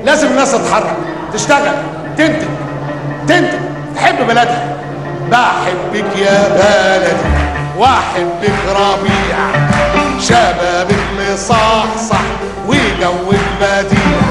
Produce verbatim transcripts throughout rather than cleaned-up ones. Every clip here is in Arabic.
لازم الناس تتحرك، تشتغل، تنتج تنتج تحب بلدها. بحبك يا بلدي واحبك ربيع، شبابك مصحصح وجوك بديع.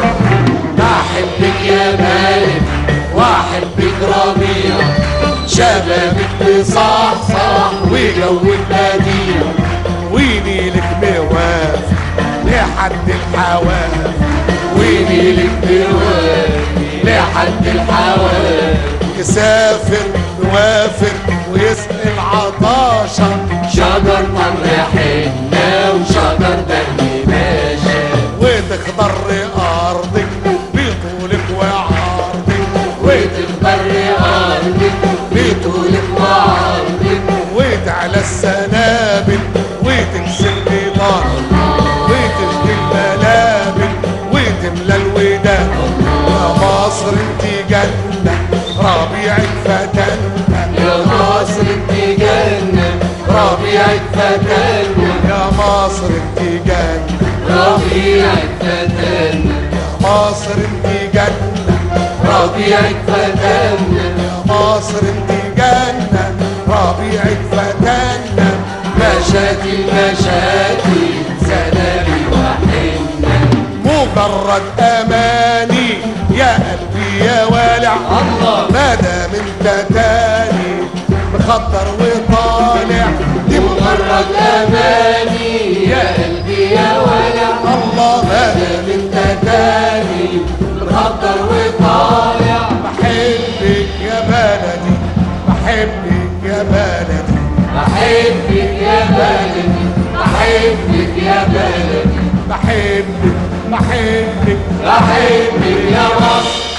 بحبك يا بلدي واحبك ربيع، شبابك مصحصح وجوك بديع. ونيلك موافق لحد الحواف، ونيلك موافق لحد الحواف. يسافر نوافر ويسقي العطاشة، شجر تمر حنة وشجر دهن باشا. وتخضر أرضك بطولك وعرضك، وتخضر أرضك بطولك وعرضك. وتعلى السنابل وتكسر نضال، وتشكي الملابل وتملى الودان. يا مصر انت جنة ربيعك فتنة، يا مصر انت جنة ربيعك فتنة. يا مصر انت جنة ربيعك فتنة. يا مصر انت جنة ربيعك فتنة. يا مصر انت جنة ربيعك فتنة. مشاكل مشاكل سلامي وحنة، مجرد اماني يا قلبي يا والع. الله ما دام انت تاني مخطر وطالع، دي مجرد اماني يا قلبي يا ولع. الله ما دام انت تاني مخطر وطالع. بحبك يا بلدي بحبك يا بلدي بحبك يا بلدي بحبك يا بلدي بحبك بحبك بحبك يا مصر.